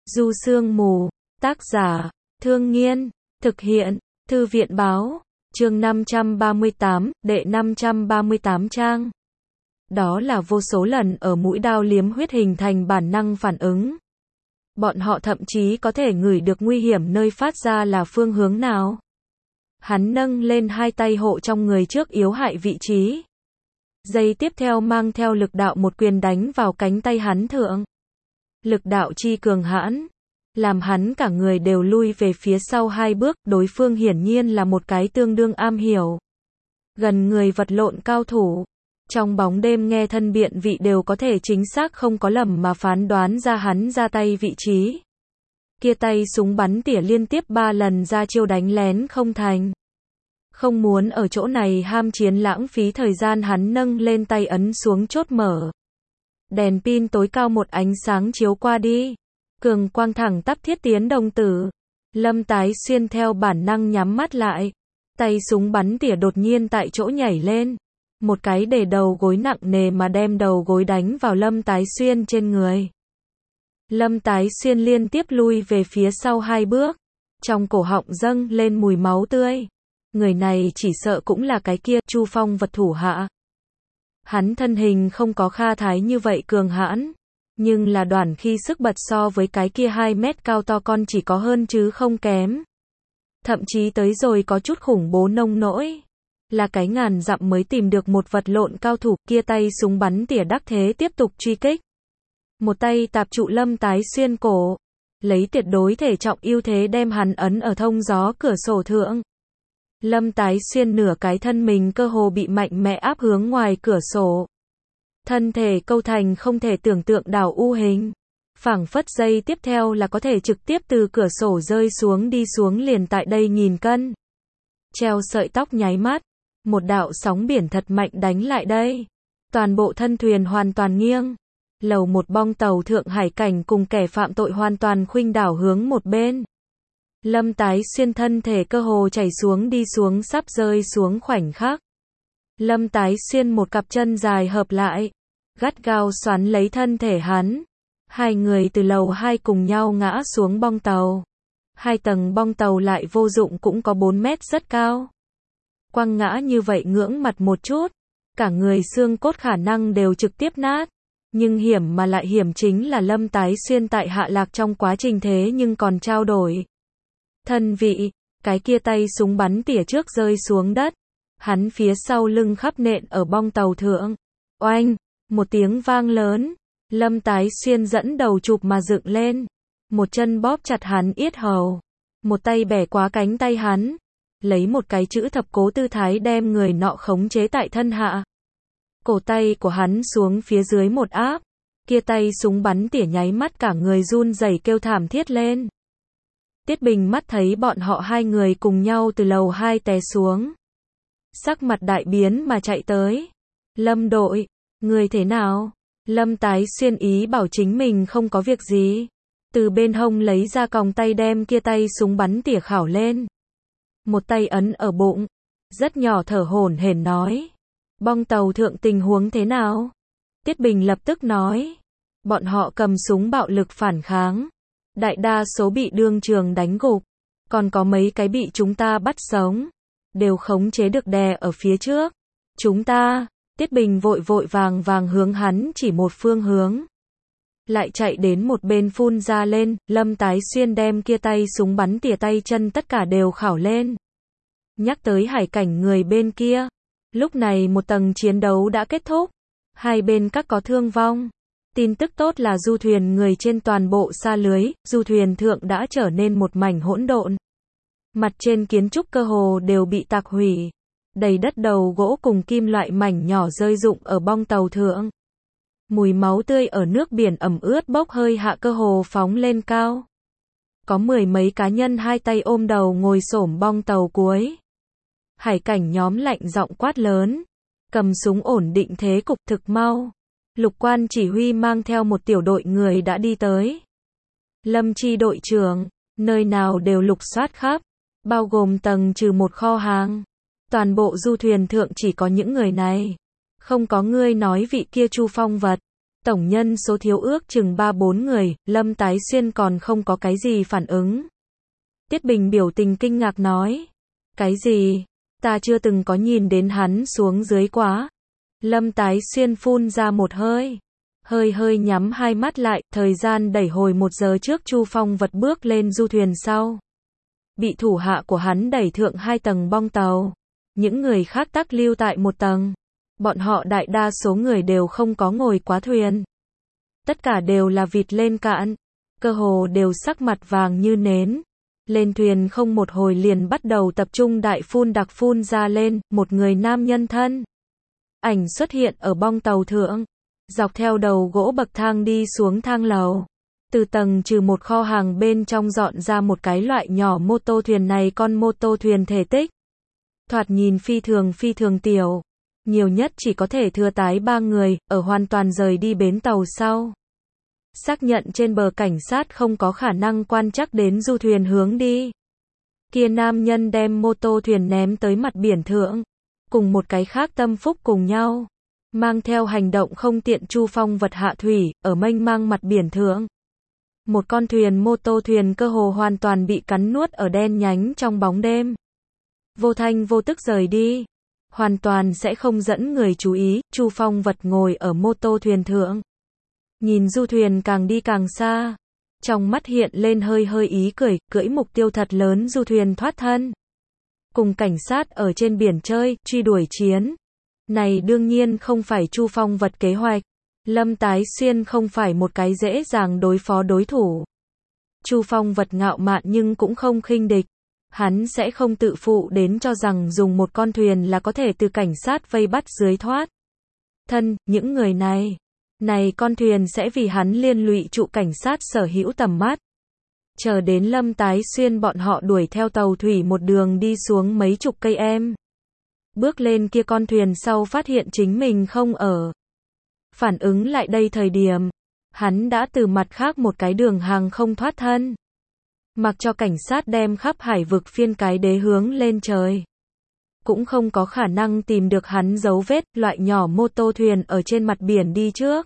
Du Sương Mù, tác giả, Thương Nghiên, thực hiện, Thư viện báo, chương 538, đệ 538 trang. Đó là vô số lần ở mũi đao liếm huyết hình thành bản năng phản ứng. Bọn họ thậm chí có thể ngửi được nguy hiểm nơi phát ra là phương hướng nào. Hắn nâng lên hai tay hộ trong người trước yếu hại vị trí. Giây tiếp theo mang theo lực đạo một quyền đánh vào cánh tay hắn thượng. Lực đạo chi cường hãn, làm hắn cả người đều lui về phía sau hai bước, đối phương hiển nhiên là một cái tương đương am hiểu gần người vật lộn cao thủ. Trong bóng đêm nghe thân biện vị đều có thể chính xác không có lầm mà phán đoán ra hắn ra tay vị trí. Kia tay súng bắn tỉa liên tiếp 3 lần ra chiêu đánh lén không thành. Không muốn ở chỗ này ham chiến lãng phí thời gian, hắn nâng lên tay ấn xuống chốt mở. Đèn pin tối cao một ánh sáng chiếu qua đi. Cường quang thẳng tắp thiết tiến đồng tử. Lâm Tái Xuyên theo bản năng nhắm mắt lại. Tay súng bắn tỉa đột nhiên tại chỗ nhảy lên. Một cái để đầu gối nặng nề mà đem đầu gối đánh vào Lâm Tái Xuyên trên người. Lâm Tái Xuyên liên tiếp lui về phía sau hai bước. Trong cổ họng dâng lên mùi máu tươi. Người này chỉ sợ cũng là cái kia Chu Phong vật thủ hạ. Hắn thân hình không có Kha Thái như vậy cường hãn, nhưng là đoàn khi sức bật so với cái kia 2 mét cao to con chỉ có hơn chứ không kém. Thậm chí tới rồi có chút khủng bố nông nỗi. Là cái ngàn dặm mới tìm được một vật lộn cao thủ, kia tay súng bắn tỉa đắc thế tiếp tục truy kích. Một tay tạp trụ Lâm Tái Xuyên cổ, lấy tuyệt đối thể trọng ưu thế đem hắn ấn ở thông gió cửa sổ thượng. Lâm Tái Xuyên nửa cái thân mình cơ hồ bị mạnh mẽ áp hướng ngoài cửa sổ. Thân thể câu thành không thể tưởng tượng đảo U hình. Phảng phất giây tiếp theo là có thể trực tiếp từ cửa sổ rơi xuống đi xuống liền tại đây nghìn cân. Treo sợi tóc nháy mắt. Một đạo sóng biển thật mạnh đánh lại đây. Toàn bộ thân thuyền hoàn toàn nghiêng. Lầu một bong tàu Thượng Hải Cảnh cùng kẻ phạm tội hoàn toàn khuynh đảo hướng một bên. Lâm Tái Xuyên thân thể cơ hồ chảy xuống đi xuống sắp rơi xuống khoảnh khắc. Lâm Tái Xuyên một cặp chân dài hợp lại, gắt gao xoắn lấy thân thể hắn. Hai người từ lầu 2 cùng nhau ngã xuống bong tàu. 2 tầng bong tàu lại vô dụng cũng có 4 mét rất cao. Quăng ngã như vậy ngưỡng mặt một chút, cả người xương cốt khả năng đều trực tiếp nát. Nhưng hiểm mà lại hiểm chính là Lâm Tái Xuyên tại hạ lạc trong quá trình thế nhưng còn trao đổi thân vị, cái kia tay súng bắn tỉa trước rơi xuống đất. Hắn phía sau lưng khắp nện ở bong tàu thượng. Oanh, một tiếng vang lớn. Lâm Tái Xuyên dẫn đầu chụp mà dựng lên. Một chân bóp chặt hắn yết hầu. Một tay bẻ quá cánh tay hắn. Lấy một cái chữ thập cố tư thái đem người nọ khống chế tại thân hạ. Cổ tay của hắn xuống phía dưới một áp. Kia tay súng bắn tỉa nháy mắt cả người run rẩy kêu thảm thiết lên. Tiết Bình mắt thấy bọn họ hai người cùng nhau từ lầu 2 té xuống. Sắc mặt đại biến mà chạy tới. Lâm đội, người thế nào? Lâm Tái Xuyên ý bảo chính mình không có việc gì. Từ bên hông lấy ra còng tay đem kia tay súng bắn tỉa khảo lên. Một tay ấn ở bụng. Rất nhỏ thở hổn hển nói. Bong tàu thượng tình huống thế nào? Tiết Bình lập tức nói. Bọn họ cầm súng bạo lực phản kháng. Đại đa số bị đương trường đánh gục. Còn có mấy cái bị chúng ta bắt sống. Đều khống chế được đè ở phía trước. Chúng ta, Tiết Bình vội vàng hướng hắn chỉ một phương hướng. Lại chạy đến một bên phun ra lên. Lâm Tái Xuyên đem kia tay súng bắn tỉa tay chân tất cả đều khảo lên. Nhắc tới Hải Cảnh người bên kia. Lúc này một tầng chiến đấu đã kết thúc. Hai bên các có thương vong. Tin tức tốt là du thuyền người trên toàn bộ sa lưới, du thuyền thượng đã trở nên một mảnh hỗn độn. Mặt trên kiến trúc cơ hồ đều bị tạc hủy. Đầy đất đầu gỗ cùng kim loại mảnh nhỏ rơi rụng ở bong tàu thượng. Mùi máu tươi ở nước biển ẩm ướt bốc hơi hạ cơ hồ phóng lên cao. Có 10 mấy cá nhân hai tay ôm đầu ngồi xổm bong tàu cuối. Hải Cảnh nhóm lạnh giọng quát lớn. Cầm súng ổn định thế cục thực mau. Lục quan chỉ huy mang theo một tiểu đội người đã đi tới. Lâm Chi đội trưởng, nơi nào đều lục soát khắp, bao gồm tầng trừ một kho hàng. Toàn bộ du thuyền thượng chỉ có những người này. Không có ngươi nói vị kia Chu Phong vật. Tổng nhân số thiếu ước chừng 3-4 người, Lâm Tái Xuyên còn không có cái gì phản ứng. Tiết Bình biểu tình kinh ngạc nói. Cái gì? Ta chưa từng có nhìn đến hắn xuống dưới quá. Lâm Tái Xuyên phun ra một hơi. Hơi nhắm hai mắt lại, thời gian đẩy hồi 1 giờ trước Chu Phong Vật bước lên du thuyền sau. Bị thủ hạ của hắn đẩy thượng 2 tầng bong tàu. Những người khác tắc lưu tại 1 tầng. Bọn họ đại đa số người đều không có ngồi quá thuyền. Tất cả đều là vịt lên cạn. Cơ hồ đều sắc mặt vàng như nến. Lên thuyền không một hồi liền bắt đầu tập trung đại phun đặc phun ra lên, một người nam nhân thân. Ảnh xuất hiện ở bong tàu thượng. Dọc theo đầu gỗ bậc thang đi xuống thang lầu. Từ tầng trừ một kho hàng bên trong dọn ra một cái loại nhỏ mô tô thuyền này con mô tô thuyền thể tích. Thoạt nhìn phi thường tiểu. Nhiều nhất chỉ có thể thừa tái 3 người, ở hoàn toàn rời đi bến tàu sau. Xác nhận trên bờ cảnh sát không có khả năng quan trắc đến du thuyền hướng đi. Kia nam nhân đem mô tô thuyền ném tới mặt biển thượng. Cùng một cái khác tâm phúc cùng nhau. Mang theo hành động không tiện Chu Phong Vật hạ thủy, ở mênh mang mặt biển thượng. Một con thuyền mô tô thuyền cơ hồ hoàn toàn bị cắn nuốt ở đen nhánh trong bóng đêm. Vô thanh vô tức rời đi. Hoàn toàn sẽ không dẫn người chú ý, Chu Phong Vật ngồi ở mô tô thuyền thượng. Nhìn du thuyền càng đi càng xa. Trong mắt hiện lên hơi ý cười, cưỡi mục tiêu thật lớn du thuyền thoát thân. Cùng cảnh sát ở trên biển chơi, truy đuổi chiến. Này đương nhiên không phải Chu Phong Vật kế hoạch. Lâm Tái Xuyên không phải một cái dễ dàng đối phó đối thủ. Chu Phong Vật ngạo mạn nhưng cũng không khinh địch. Hắn sẽ không tự phụ đến cho rằng dùng một con thuyền là có thể từ cảnh sát vây bắt dưới thoát thân, những người này. Này con thuyền sẽ vì hắn liên lụy trụ cảnh sát sở hữu tầm mắt. Chờ đến Lâm Tái Xuyên bọn họ đuổi theo tàu thủy một đường đi xuống mấy chục cây em. Bước lên kia con thuyền sau phát hiện chính mình không ở. Phản ứng lại đây thời điểm, hắn đã từ mặt khác một cái đường hàng không thoát thân. Mặc cho cảnh sát đem khắp hải vực phiên cái đế hướng lên trời. Cũng không có khả năng tìm được hắn dấu vết, loại nhỏ mô tô thuyền ở trên mặt biển đi trước.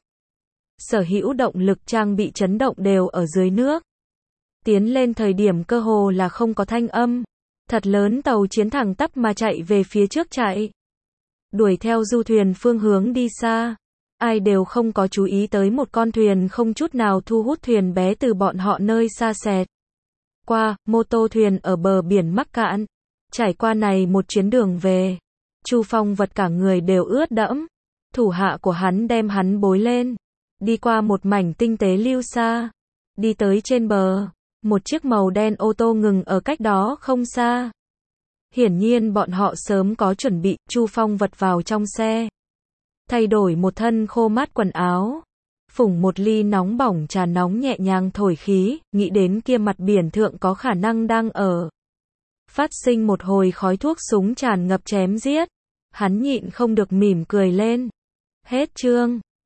Sở hữu động lực trang bị chấn động đều ở dưới nước. Tiến lên thời điểm cơ hồ là không có thanh âm. Thật lớn tàu chiến thẳng tắp mà chạy về phía trước chạy. Đuổi theo du thuyền phương hướng đi xa. Ai đều không có chú ý tới một con thuyền không chút nào thu hút thuyền bé từ bọn họ nơi xa xẹt qua, mô tô thuyền ở bờ biển mắc cạn. Trải qua này một chuyến đường về. Chu Phong Vật cả người đều ướt đẫm. Thủ hạ của hắn đem hắn bối lên. Đi qua một mảnh tinh tế lưu xa. Đi tới trên bờ. Một chiếc màu đen ô tô ngừng ở cách đó không xa. Hiển nhiên bọn họ sớm có chuẩn bị, Chu Phong Vật vào trong xe. Thay đổi một thân khô mát quần áo. Phủng một ly nóng bỏng trà nóng nhẹ nhàng thổi khí, nghĩ đến kia mặt biển thượng có khả năng đang ở. Phát sinh một hồi khói thuốc súng tràn ngập chém giết. Hắn nhịn không được mỉm cười lên. Hết chương.